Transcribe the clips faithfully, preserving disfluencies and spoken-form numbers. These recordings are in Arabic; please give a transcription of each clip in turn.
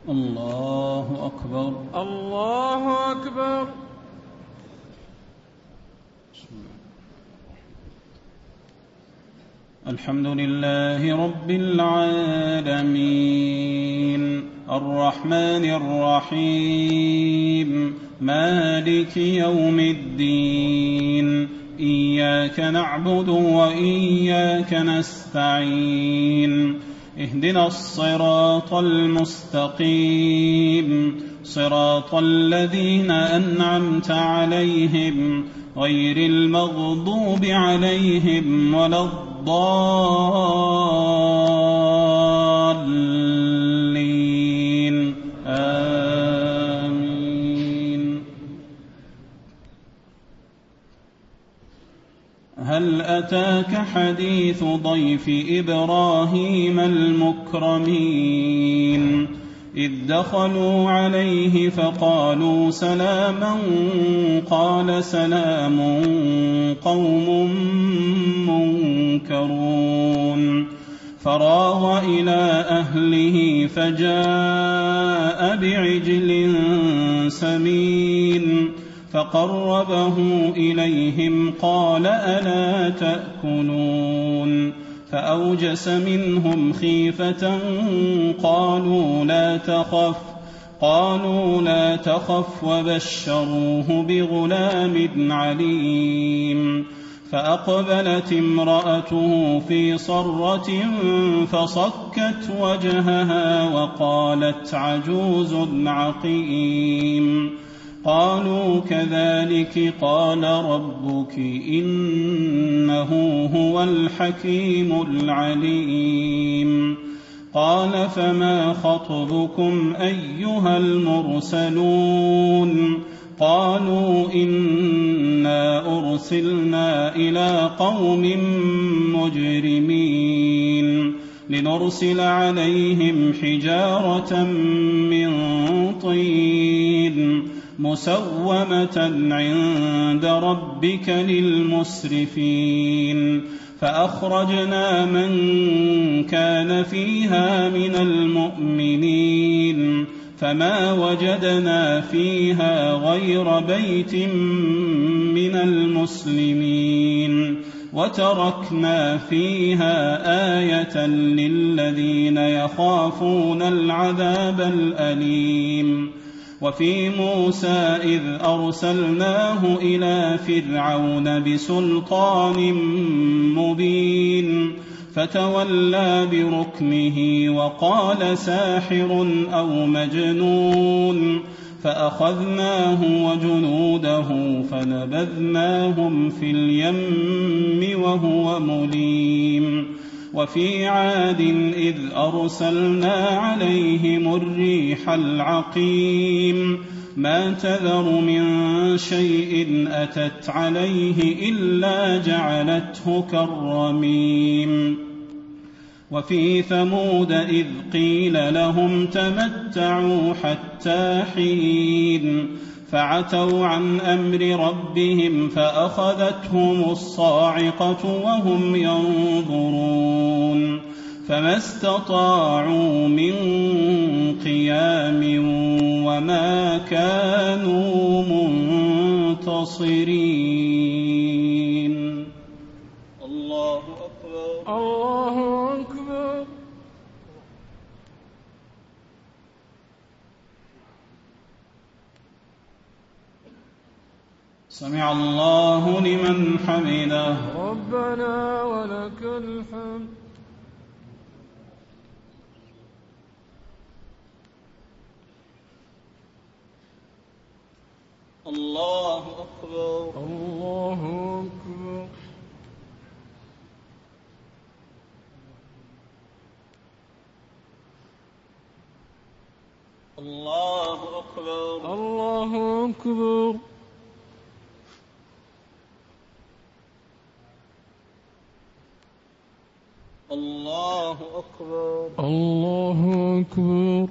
الله أكبر. الله أكبر. الحمد لله رب العالمين الرحمن الرحيم مالك يوم الدين إياك نعبد وإياك نستعين اهدنا الصراط المستقيم صراط الذين أنعمت عليهم غير المغضوب عليهم ولا الضالين آمين. هل أتاك حديث ضيف إبراهيم المكرمين إذ دخلوا عليه فقالوا سلاما قال سلام قوم منكرون فراغ إلى أهله فجاء بعجل سمين فقربه إليهم قال ألا تأكلون فأوجس منهم خيفة قالوا لا تخف قالوا لا تخف وبشروه بغلام عليم فأقبلت امرأته في صرة فصكت وجهها وقالت عجوز عقيم قالوا كذلك قال ربك إنه هو الحكيم العليم قال فما خطبكم أيها المرسلون قالوا إنا أرسلنا إلى قوم مجرمين لنرسل عليهم حجارة من طين مسومة عند ربك للمسرفين فأخرجنا من كان فيها من المؤمنين فما وجدنا فيها غير بيت من المسلمين وتركنا فيها آية للذين يخافون العذاب الأليم وفي موسى إذ أرسلناه إلى فرعون بسلطان مبين فتولى بركنه وقال ساحر أو مجنون فأخذناه وجنوده فنبذناهم في اليم وهو مليم وفي عاد إذ أرسلنا عليهم الريح العقيم ما تذر من شيء أتت عليه إلا جعلته كالرميم وفي ثمود إذ قيل لهم تمتعوا حتى حين فعتوا عن أمر ربهم فأخذتهم الصاعقة وهم ينظرون فما استطاعوا من قيام وما كانوا منتصرين. الله أكبر. الله أكبر. سمع الله لمن حمده. ربنا ولك الحمد. الله أكبر. الله أكبر. الله أكبر. الله أكبر. الله أكبر. الله أكبر.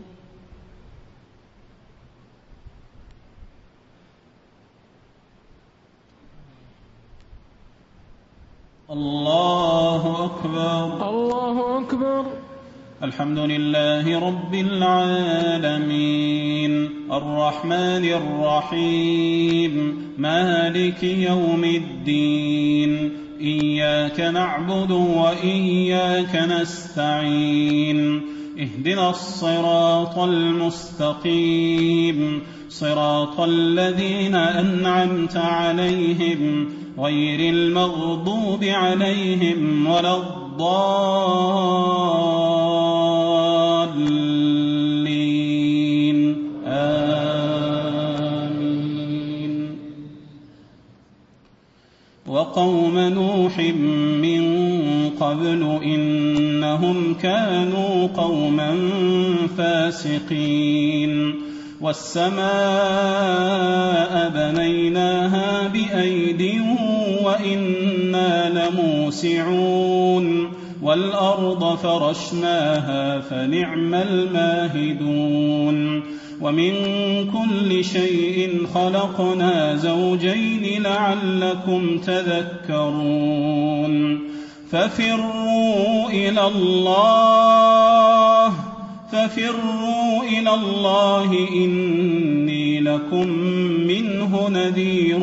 الله أكبر. الله أكبر. الحمد لله رب العالمين الرحمن الرحيم مالك يوم الدين إياك نعبد وإياك نستعين اهدنا الصراط المستقيم صراط الذين أنعمت عليهم غير المغضوب عليهم ولا الضالين آمين. وقوم نوح من قبل إنهم كانوا قوما فاسقين والسماء بنيناها بأيد وإنا لموسعون والأرض فرشناها فنعم الماهدون ومن كل شيء خلقنا زوجين لعلكم تذكرون ففروا إلى الله ففروا إلى الله إني لكم منه نذير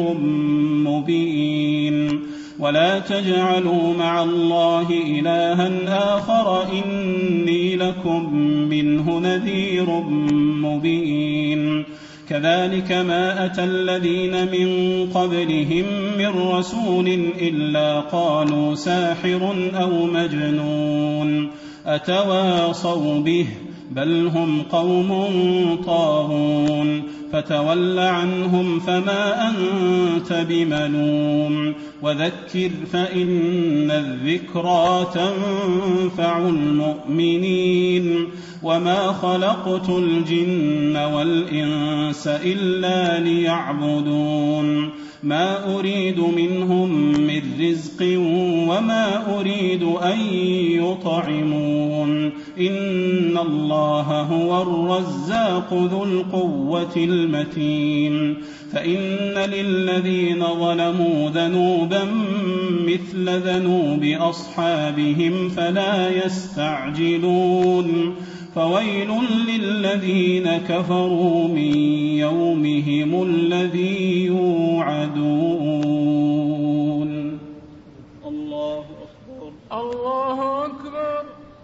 مبين ولا تجعلوا مع الله إلها آخر إني لكم منه نذير مبين كذلك ما أتى الذين من قبلهم من رسول إلا قالوا ساحر أو مجنون أتواصوا به بل هم قوم طاغون فتول عنهم فما أنت بملوم وذكر فإن الذكرى تنفع المؤمنين وما خلقت الجن والإنس إلا ليعبدون ما أريد منهم من رزق وما أريد أن يطعمون إن الله هو الرزاق ذو القوة المتين فإن للذين ظلموا ذنوبا مثل ذنوب أصحابهم فلا يستعجلون فويل للذين كفروا من يومهم الذي يوعدون. الله أكبر الله أكبر.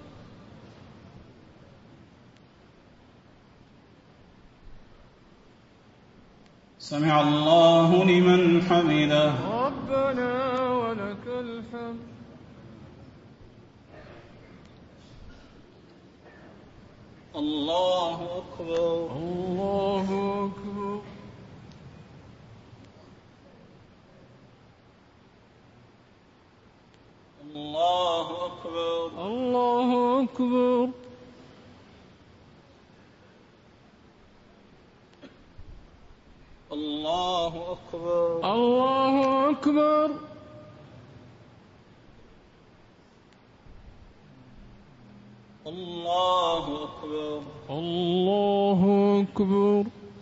سمع الله لمن حمده. ربنا ولك الحمد. الله أكبر الله أكبر. الله أكبر الله أكبر. الله أكبر الله أكبر. الله أكبر الله أكبر.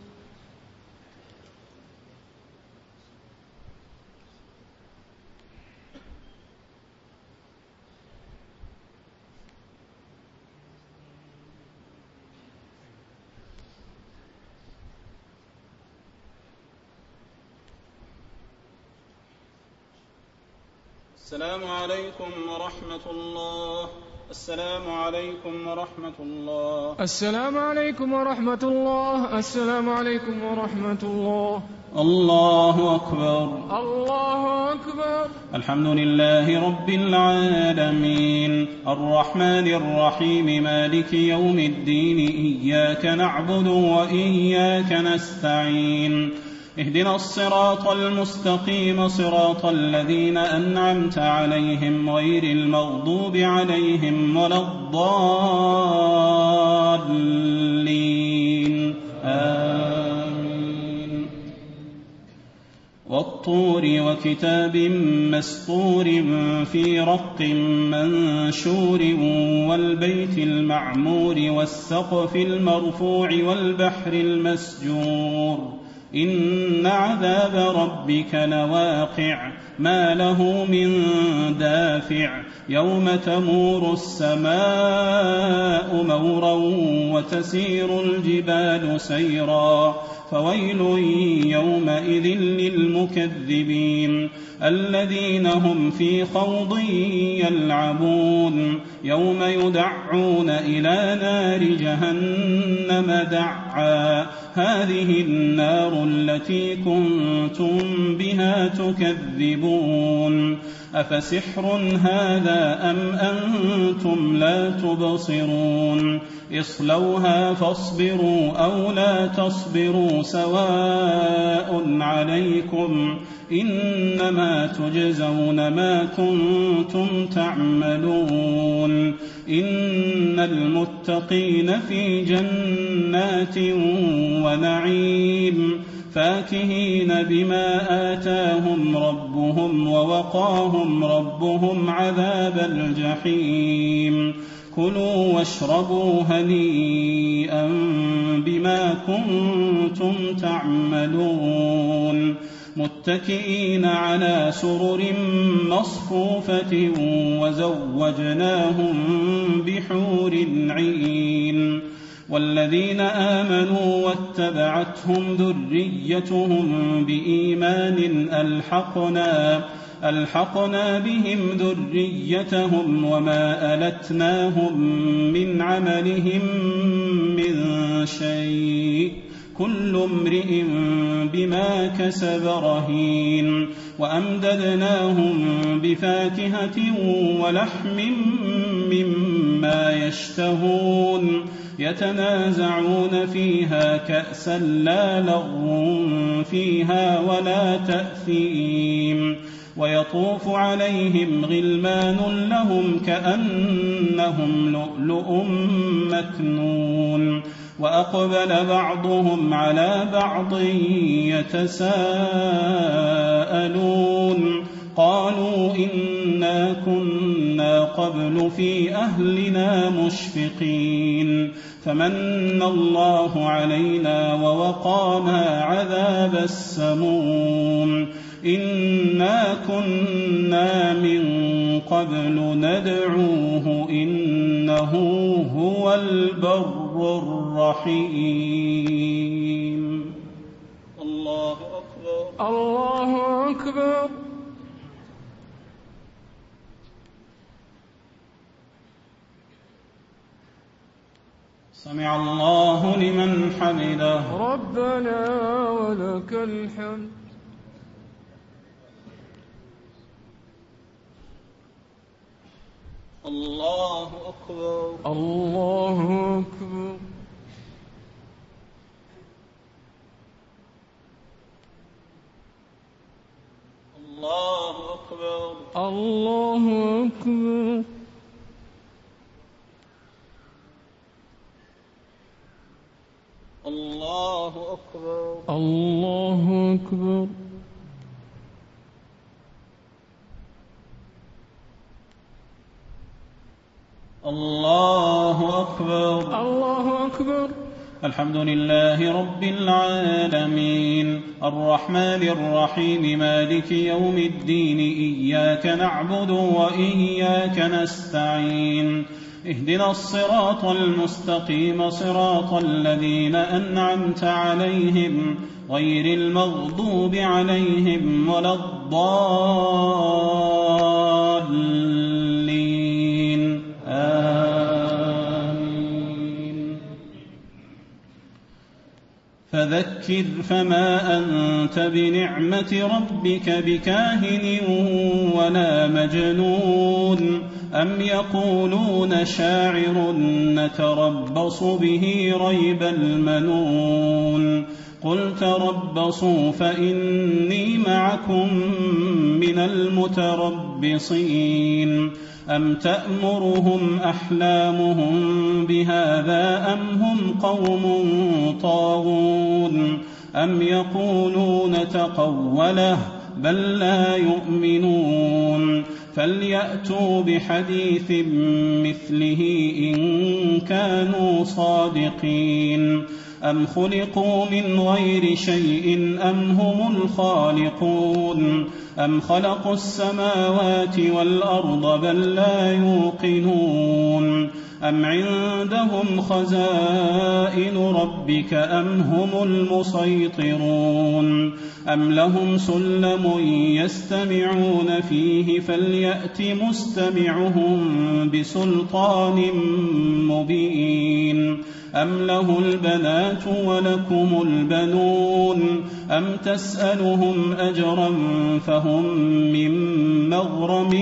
السلام عليكم ورحمة الله. السلام عليكم ورحمة الله. السلام عليكم ورحمة الله. السلام عليكم ورحمة الله. الله أكبر الله أكبر. الحمد لله رب العالمين الرحمن الرحيم مالك يوم الدين إياك نعبد وإياك نستعين اهدنا الصراط المستقيم صراط الذين أنعمت عليهم غير المغضوب عليهم ولا الضالين آمين. والطور وكتاب مسطور في رق منشور والبيت المعمور والسقف المرفوع والبحر المسجور إن عذاب ربك لواقع ما له من دافع يوم تمور السماء مورا وتسير الجبال سيرا فويل يومئذ للمكذبين الذين هم في خوض يلعبون يوم يدعون إلى نار جهنم دعا هذه النار التي كنتم بها تكذبون أفسحر هذا أم أنتم لا تبصرون اصلوها فاصبروا أو لا تصبروا سواء عليكم إنما تجزون ما كنتم تعملون إن المتقين في جنات ونعيم فاكهين بما آتاهم ربهم ووقاهم ربهم عذاب الجحيم كلوا واشربوا هنيئا بما كنتم تعملون متكئين على سرر مصفوفة وزوجناهم بحور عين والذين آمنوا واتبعتهم ذريتهم بإيمان ألحقنا ألحقنا بهم ذريتهم وما ألتناهم من عملهم من شيء كل امرئ بما كسب رهين وأمددناهم بفاكهة ولحم مما يشتهون يتنازعون فيها كأسا لا لغو فيها ولا تأثيم ويطوف عليهم غلمان لهم كأنهم لؤلؤ مكنون وأقبل بعضهم على بعض يتساءلون قالوا إنا كنا قبل في أهلنا مشفقين فمن الله علينا ووقانا عذاب السموم إنا كنا من قبل ندعوه إنه هو البر الرحيم الله أكبر الله أكبر سمع الله لمن حمده ربنا ولك الحمد الله أكبر الله أكبر الله أكبر الله أكبر الله أكبر الله أكبر الله أكبر الله أكبر الحمد لله رب العالمين الرحمن الرحيم مالك يوم الدين إياك نعبد وإياك نستعين اهدنا الصراط المستقيم صراط الذين أنعمت عليهم غير المغضوب عليهم ولا الضالين آمين فذكر فما أنت بنعمة ربك بكاهن ولا مجنون أم يقولون شاعر نتربص به ريب المنون قل تربصوا فإني معكم من المتربصين أم تأمرهم أحلامهم بهذا أم هم قوم طاغون أم يقولون تقوله بل لا يؤمنون فليأتوا بحديث مثله إن كانوا صادقين أم خلقوا من غير شيء أم هم الخالقون أم خلقوا السماوات والأرض بل لا يوقنون أم عندهم خزائن ربك أم هم المسيطرون أم لهم سلم يستمعون فيه فليأت مستمعهم بسلطان مبين أم له البنات ولكم البنون أم تسألهم أجرا فهم من مغرم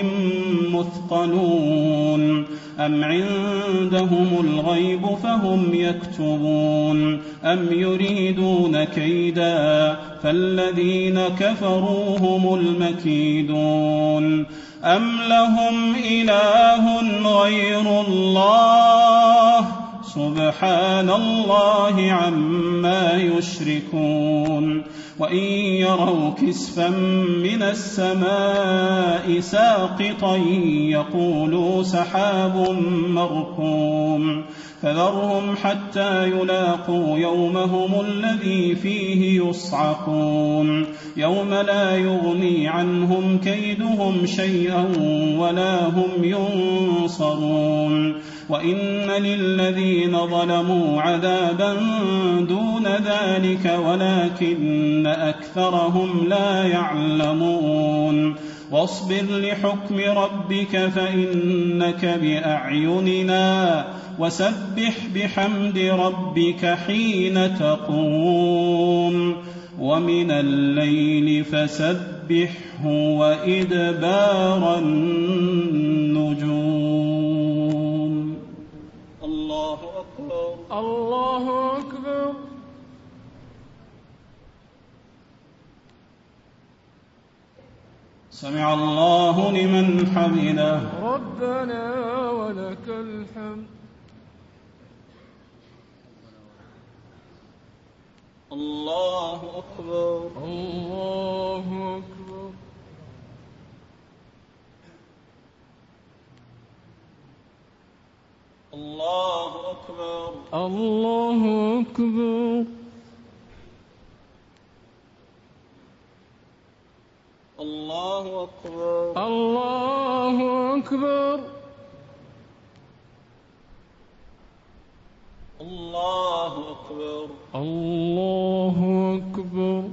مثقلون أم عندهم الغيب فهم يكتبون أم يريدون كيدا فالذين كفروا هم المكيدون أم لهم إله غير الله سبحان الله عما يشركون وإن يروا كسفا من السماء ساقطا يقولوا سحاب مركوم فذرهم حتى يلاقوا يومهم الذي فيه يصعقون يوم لا يغني عنهم كيدهم شيئا ولا هم ينصرون وإن للذين ظلموا عذابا دون ذلك ولكن أكثرهم لا يعلمون واصبر لحكم ربك فإنك بأعيننا وسبح بحمد ربك حين تقوم ومن الليل فسبحه وإدبار النجوم. الله أكبر الله أكبر. سمع الله لمن حمده. ربنا ولك الحمد. الله أكبر الله أكبر. الله أكبر الله أكبر. الله أكبر الله أكبر. الله أكبر الله أكبر.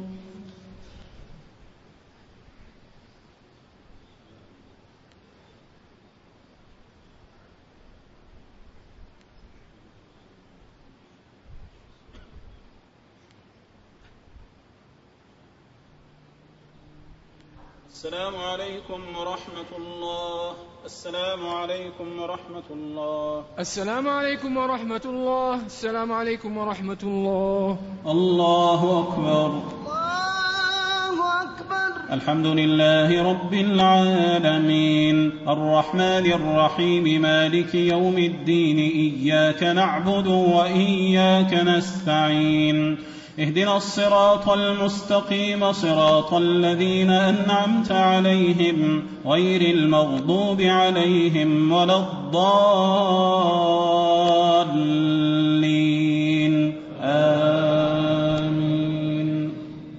السلام عليكم ورحمة الله. السلام عليكم ورحمة الله. السلام عليكم ورحمة الله. السلام عليكم ورحمة الله. الله أكبر. الله أكبر. الحمد لله رب العالمين الرحمن الرحيم مالك يوم الدين إياك نعبد وإياك نستعين اهدنا الصراط المستقيم صراط الذين أنعمت عليهم غير المغضوب عليهم ولا الضالين آمين.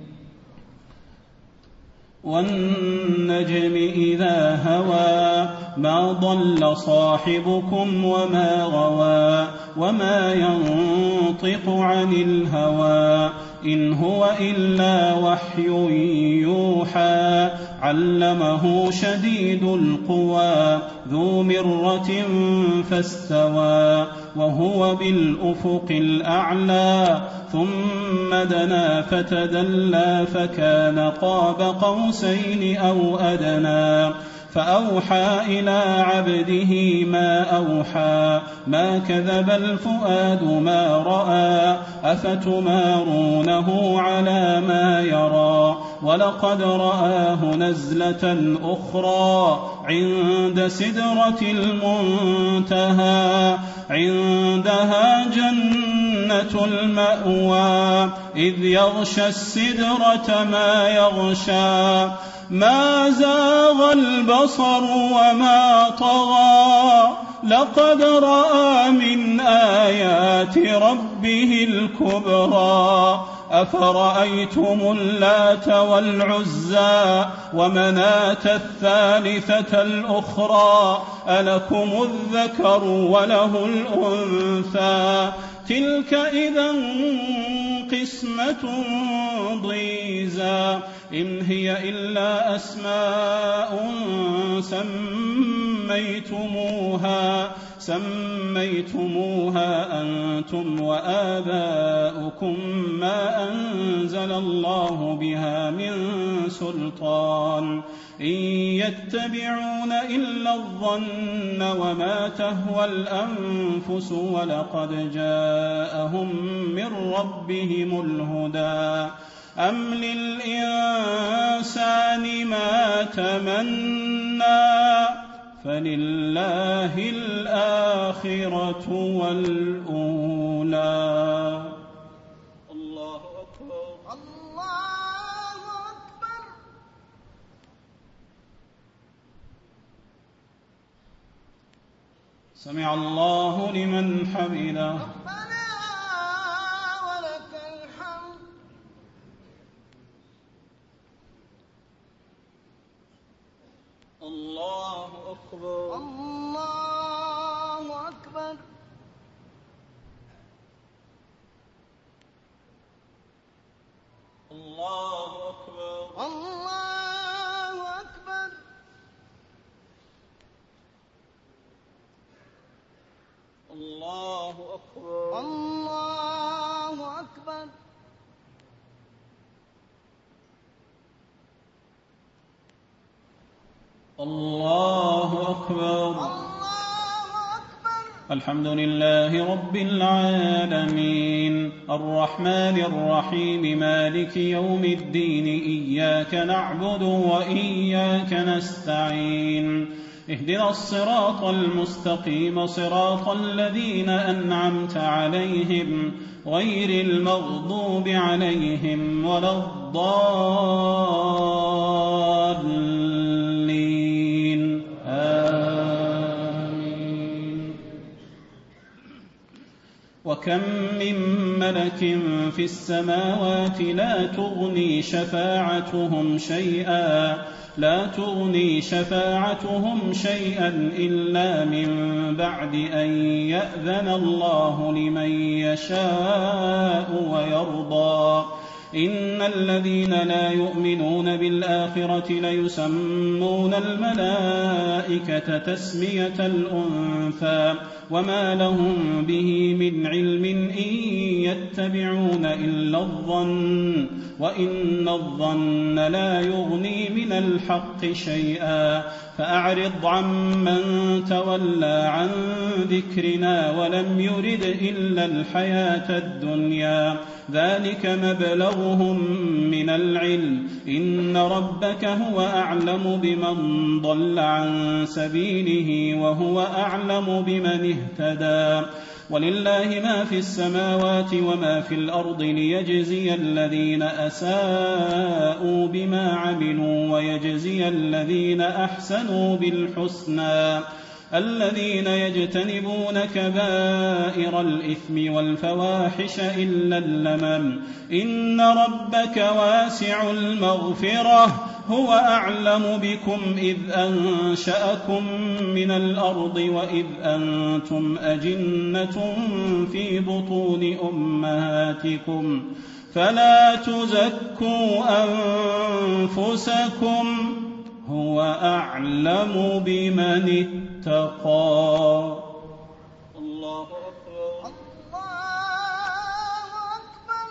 والنجم إذا هوى ما ضل صاحبكم وما غوى وما ينطق عن الهوى إن هو إلا وحي يوحى علمه شديد القوى ذو مرة فاستوى وهو بالأفق الأعلى ثم دنا فتدلى فكان قاب قوسين أو أدنى فأوحى إلى عبده ما أوحى ما كذب الفؤاد ما رأى أفتمارونه على ما يرى ولقد رآه نزلة أخرى عند سدرة المنتهى عندها جنة جنة المأوى إذ يغشى السدرة ما يغشى ما زاغ البصر وما طغى لقد رأى من آيات ربه الكبرى أفرأيتم اللات والعزى ومناة الثالثة الأخرى ألكم الذكر وله الأنثى تلك إذا قسمة ضيزى إن هي إلا أسماء سميتموها سميتموها أنتم وآباؤكم ما أنزل الله بها من سلطان إن يتبعون إلا الظن وما تهوى الأنفس ولقد جاءهم من ربهم الهدى أم للإنسان ما تمنى فلله الآخرة والأولى. الله أكبر الله أكبر. سمع الله لمن حمده. الله أكبر الله أكبر. الله أكبر الله أكبر. الله أكبر الله أكبر. الله أكبر. الله أكبر. الحمد لله رب العالمين الرحمن الرحيم مالك يوم الدين إياك نعبد وإياك نستعين اهدنا الصراط المستقيم صراط الذين أنعمت عليهم غير المغضوب عليهم ولا الضالين آمين. وكم من ملك في السماوات لا تغني شفاعتهم شيئا لا تغني شفاعتهم شيئا إلا من بعد أن يأذن الله لمن يشاء ويرضى إن الذين لا يؤمنون بالآخرة ليسمون الملائكة تسمية الأنثى وما لهم به من علم إن يتبعون إلا الظن وإن الظن لا يغني من الحق شيئا فأعرض عمن تولى عن ذكرنا ولم يرد إلا الحياة الدنيا ذلك مبلغهم من العلم إن ربك هو أعلم بمن ضل عن سبيله وهو أعلم بمن اهتدى ولله ما في السماوات وما في الأرض ليجزي الذين أساءوا بما عملوا ويجزي الذين أحسنوا بالحسنى الذين يجتنبون كبائر الإثم والفواحش إلا اللمم إن ربك واسع المغفرة هو أعلم بكم إذ أنشأكم من الأرض وإذ أنتم أجنة في بطون أمهاتكم فلا تزكوا أنفسكم هو أعلم بمن اتقى. الله أكبر. الله أكبر.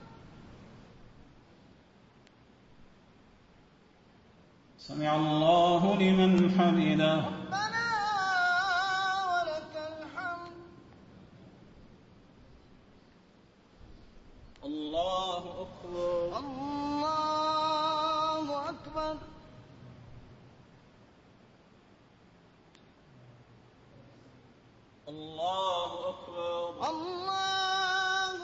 سمع الله لمن حمده. ربنا ولك الحمد. الله أكبر. الله أكبر. الله أكبر. الله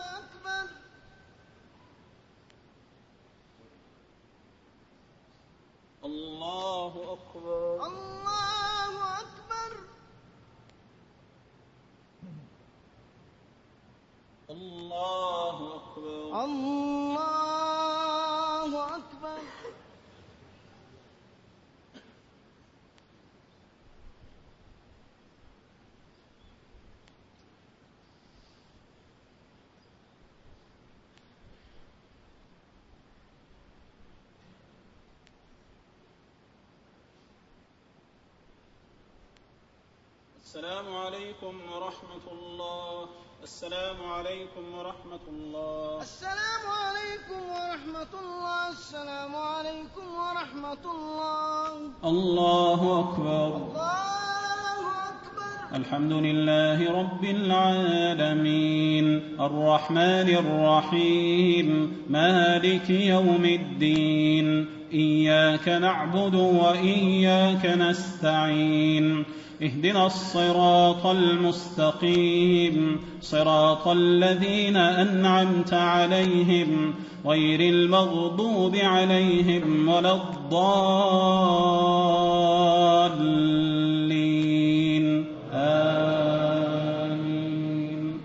الله أكبر. الله أكبر. السلام عليكم ورحمة الله. السلام عليكم ورحمة الله. السلام عليكم ورحمة الله. السلام عليكم ورحمة الله. الله أكبر. الله أكبر. الحمد لله رب العالمين الرحمن الرحيم مالك يوم الدين إياك نعبد وإياك نستعين اهدنا الصراط المستقيم صراط الذين أنعمت عليهم غير المغضوب عليهم ولا الضالين آمين.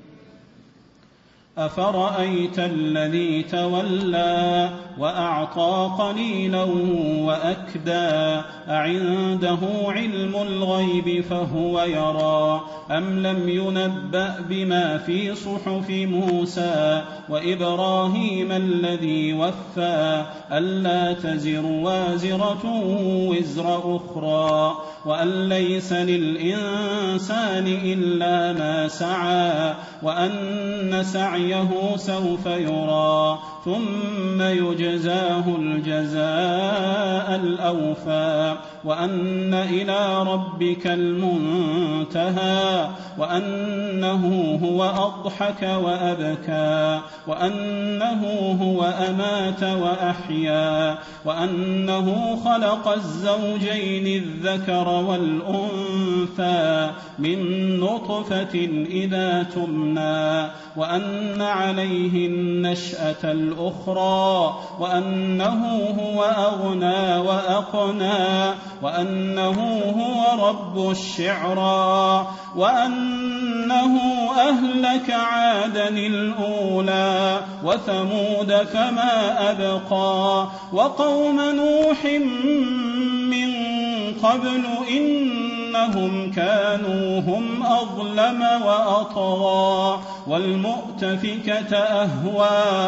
أفرأيت الذي تولى وأعطى قليلا وأكدى أعنده علم الغيب فهو يرى أم لم ينبأ بما في صحف موسى وإبراهيم الذي وفى ألا تزر وازرة وزر أخرى وأن ليس للإنسان إلا ما سعى وأن سعيه سوف يرى ثم يجزاه الجزاء الأوفى وأن إلى ربك المنتهى وأنه هو أضحك وأبكى وأنه هو أمات وأحيا وأنه خلق الزوجين الذكر والأنثى من نطفة إذا تمنى وأن عليه النشأة الأخرى وأنه هو أغنى وأقنى وأنه هو رب الشعرى وأنه أهلك عادا الأولى وثمود فما أبقى وقوم نوح من قبل إنهم كانوا هم أظلم وأطغى والمؤتفكة أهوى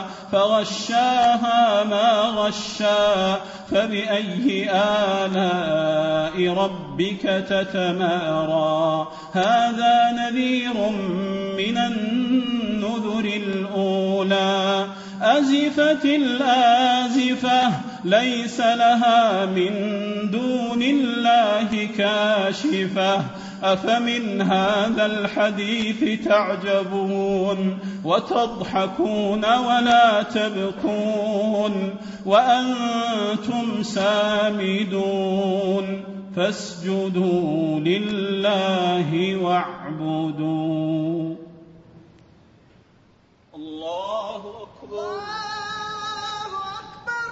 فغشاها ما غشى فبأي آلاء ربك تتمارى هذا نذير من النذر الأولى أزفت الآزفة ليس لها من دون الله كاشفة أفمن هذا الحديث تعجبون وتضحكون ولا تبكون وأنتم سامدون فاسجدوا لله واعبدوا. الله أكبر. الله أكبر.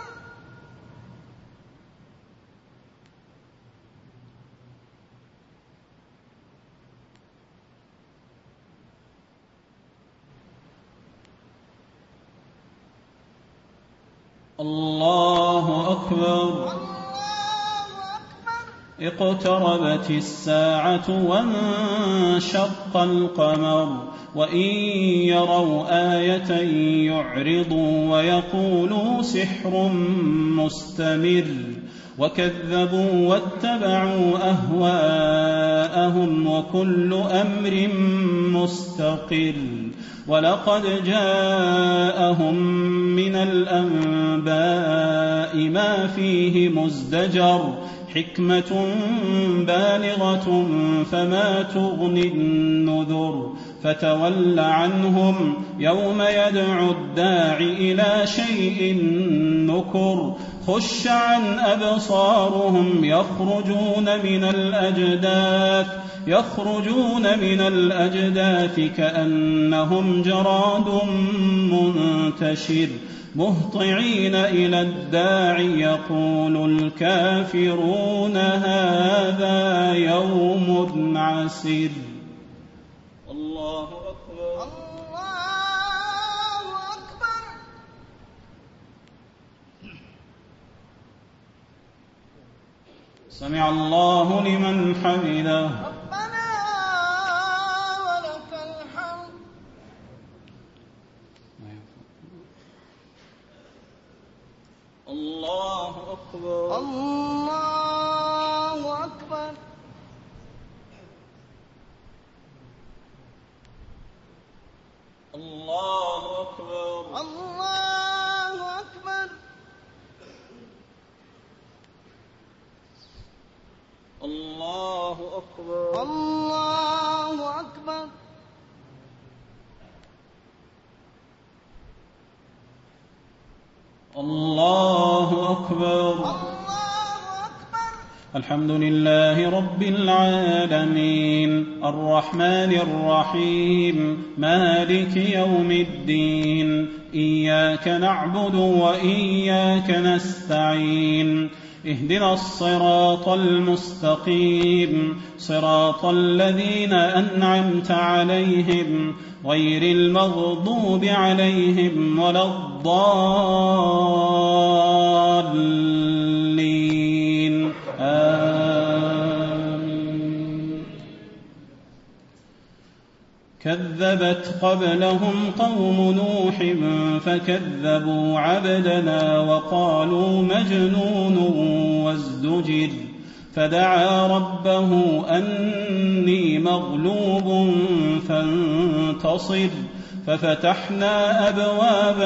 الله أكبر. الله أكبر. اقتربت الساعة وانشق القمر وإن يروا آية يعرضوا ويقولوا سحر مستمر وكذبوا واتبعوا أهواءهم وكل أمر مستقر ولقد جاءهم من الأنباء ما فيه مزدجر حكمة بالغة فما تغني النذر فتول عنهم يوم يدعو الداع إلى شيء نكر خش عن أبصارهم يخرجون من الأجداث يخرجون من الأجداث كأنهم جراد منتشر مهطعين إلى الداع يقول الكافرون هذا يوم عسر. الله أكبر. الله سمع الله لمن حمده. ربنا ولك الحمد. الله أكبر. الله أكبر. الله أكبر. الله أكبر. الله أكبر. الله أكبر. الله أكبر. الله أكبر. الحمد لله رب العالمين الرحمن الرحيم مالك يوم الدين إياك نعبد وإياك نستعين اهدنا الصراط المستقيم صراط الذين أنعمت عليهم غير المغضوب عليهم ولا الضالين آمين. كذبت قبلهم قوم نوح فكذبوا عبدنا وقالوا مجنون وازدجر فدعا ربه أني مغلوب فانتصر ففتحنا أبواب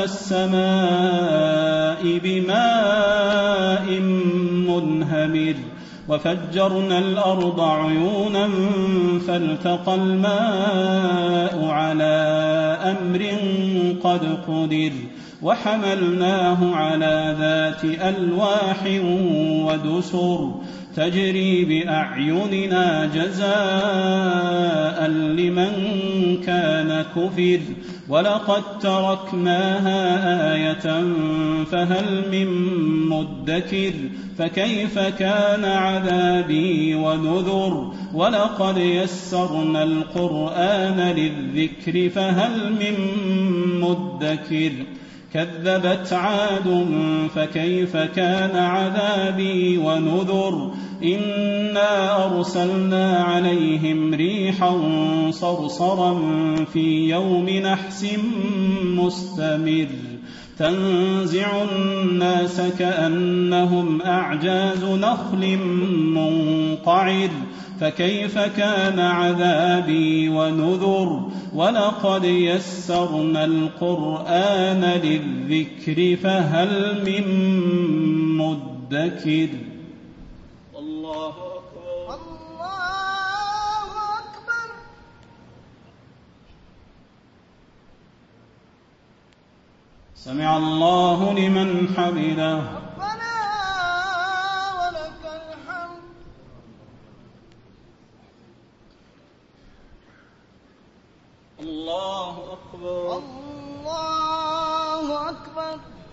السماء بماء منهمر وفجرنا الأرض عيونا فالتقى الماء على أمر قد قدر وحملناه على ذات ألواح ودسر تجري بأعيننا جزاء لمن كان كفر ولقد تركناها آية فهل من مدكر فكيف كان عذابي ونذر ولقد يسرنا القرآن للذكر فهل من مدكر كذبت عاد فكيف كان عذابي ونذر إنا أرسلنا عليهم ريحا صرصرا في يوم نحس مستمر تنزع الناس كأنهم أعجاز نخل منقعر فكيف كان عذابي ونذر ولقد يسرنا القرآن للذكر فهل من مدكر. الله أكبر. الله أكبر. سمع الله لمن حمده. ربنا ولك الحمد. الله أكبر. الله أكبر.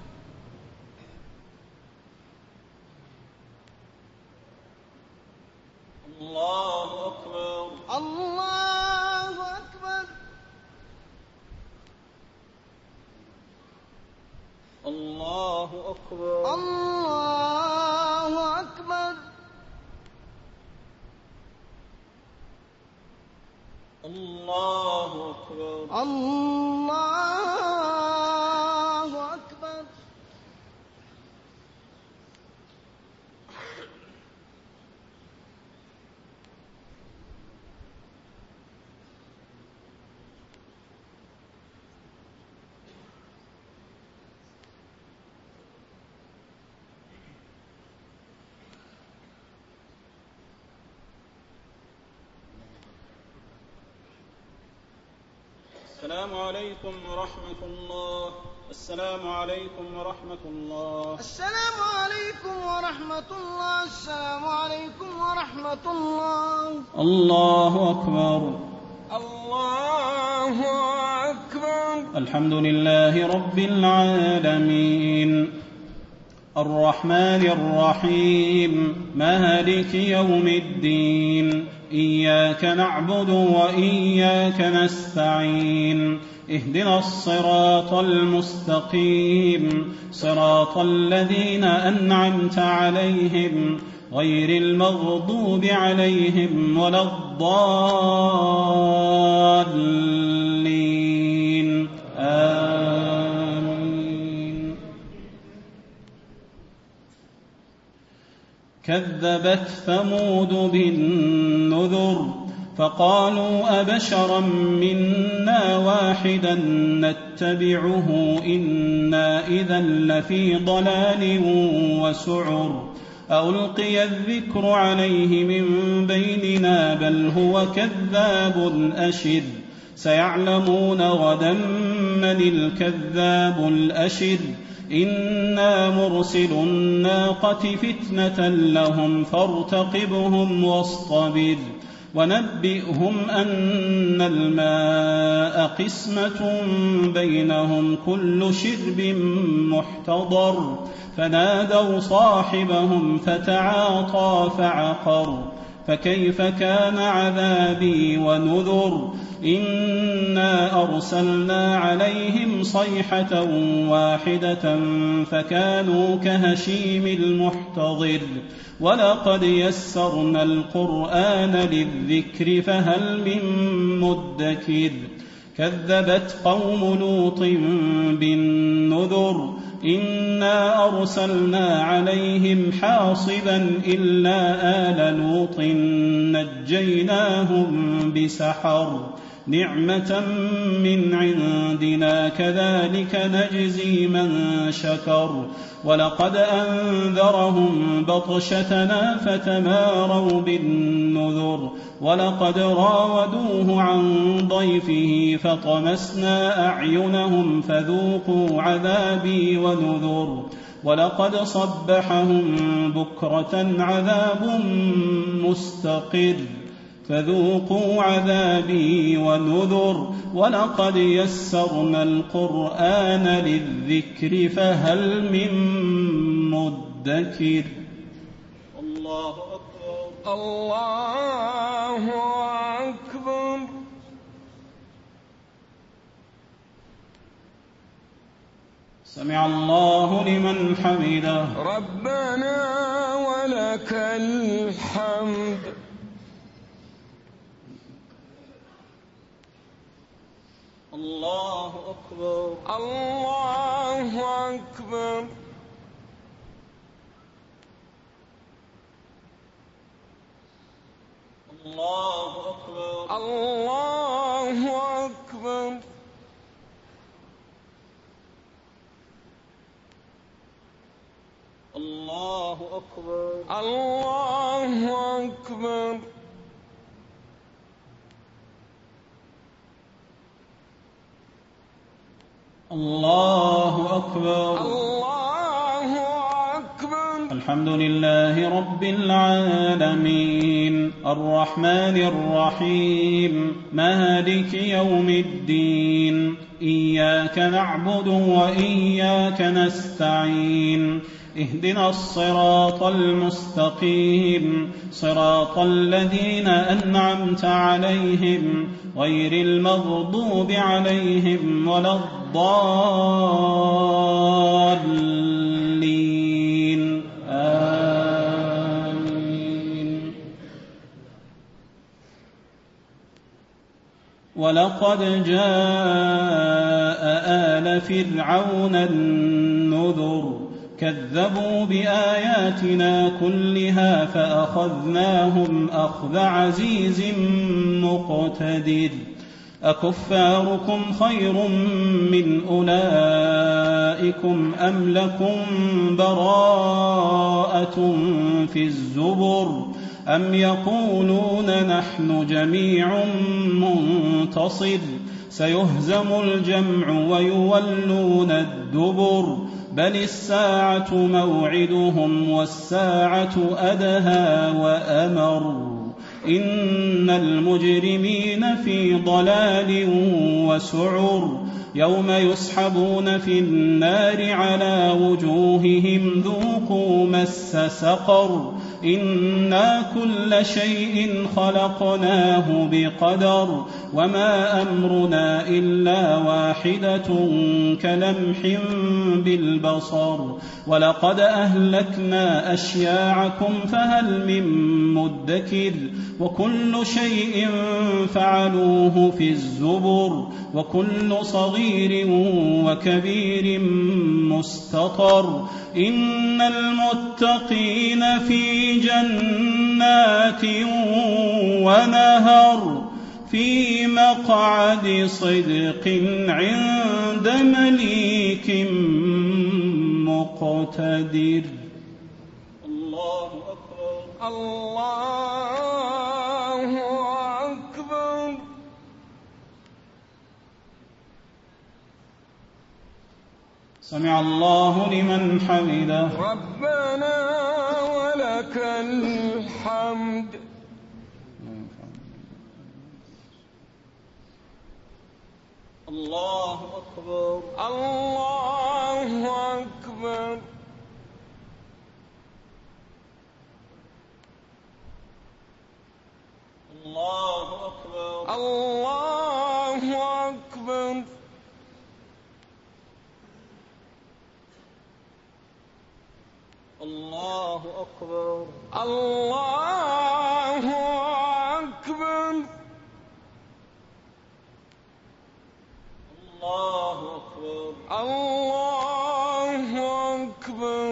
الله أكبر. الله أكبر. الله أكبر. الله أكبر. الله أكبر. الله أكبر. السلام عليكم ورحمة الله. السلام عليكم ورحمة الله. السلام عليكم ورحمة الله. السلام عليكم ورحمة الله. الله أكبر. الله أكبر. الحمد لله رب العالمين الرحمن الرحيم مالك يوم الدين إياك نعبد وإياك نستعين اهدنا الصراط المستقيم صراط الذين أنعمت عليهم غير المغضوب عليهم ولا الضالين آمين. كذبت ثمود بالنذر فقالوا أبشرا منا واحدا نتبعه إنا إذا لفي ضلال وسعر ألقي الذكر عليه من بيننا بل هو كذاب أشر سيعلمون غدا من الكذاب الأشر إنا مرسل الناقة فتنة لهم فارتقبهم واصطبر ونبئهم أن الماء قسمة بينهم كل شرب محتضر فنادوا صاحبهم فتعاطى فعقر فكيف كان عذابي ونذر إنا أرسلنا عليهم صيحة واحدة فكانوا كهشيم المحتضر ولقد يسرنا القرآن للذكر فهل من مدكر كذبت قوم لوط بالنذر إنا أرسلنا عليهم حاصبا إلا آل لوط نجيناهم بسحر نعمة من عندنا كذلك نجزي من شكر ولقد أنذرهم بطشتنا فتماروا بالنذر ولقد راودوه عن ضيفه فطمسنا أعينهم فذوقوا عذابي ونذر ولقد صبحهم بكرة عذاب مستقر فذوقوا عذابي ونذر ولقد يسرنا القرآن للذكر فهل من مدكر. الله أكبر الله أكبر. سمع الله لمن حمده ربنا ولك الحمد. الله أكبر الله أكبر. الله أكبر الله أكبر. الله أكبر الله أكبر. الله أكبر الله أكبر. الحمد لله رب العالمين الرحمن الرحيم مالك يوم الدين إياك نعبد وإياك نستعين اهدنا الصراط المستقيم صراط الذين أنعمت عليهم غير المغضوب عليهم ولا الضالين آمين. ولقد جاء آل فرعون النذر كذبوا بآياتنا كلها فأخذناهم أخذ عزيز مقتدر أكفاركم خير من أولئكم أم لكم براءة في الزبر أم يقولون نحن جميع منتصر سيهزم الجمع ويولون الدبر بل الساعة موعدهم والساعة أدهى وأمر إن المجرمين في ضلال وسعر يوم يسحبون في النار على وجوههم ذوقوا مس سقر إنا كل شيء خلقناه بقدر وما أمرنا إلا واحدة كلمح بالبصر ولقد أهلكنا أشياعكم فهل من مدكر وكل شيء فعلوه في الزبر وكل صغير وكبير مستطر إن المتقين في جنات ونهر في مقعد صدق عند مليك مقتدر. الله أكبر. الله أكبر. سمع الله لمن حمده. ربنا ولك الحمد. الله أكبر. الله أكبر. الله أكبر. الله أكبر. الله أكبر. الله أكبر. الله أكبر. الله أكبر.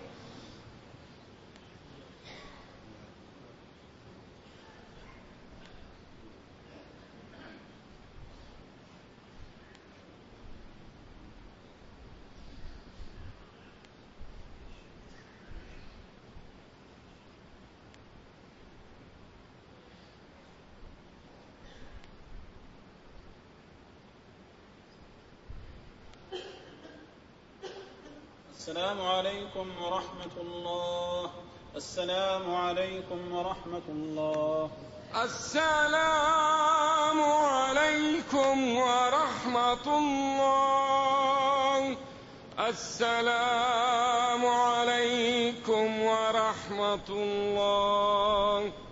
السلام عليكم ورحمة الله. السلام عليكم ورحمة الله. السلام عليكم ورحمة الله. السلام عليكم ورحمة الله.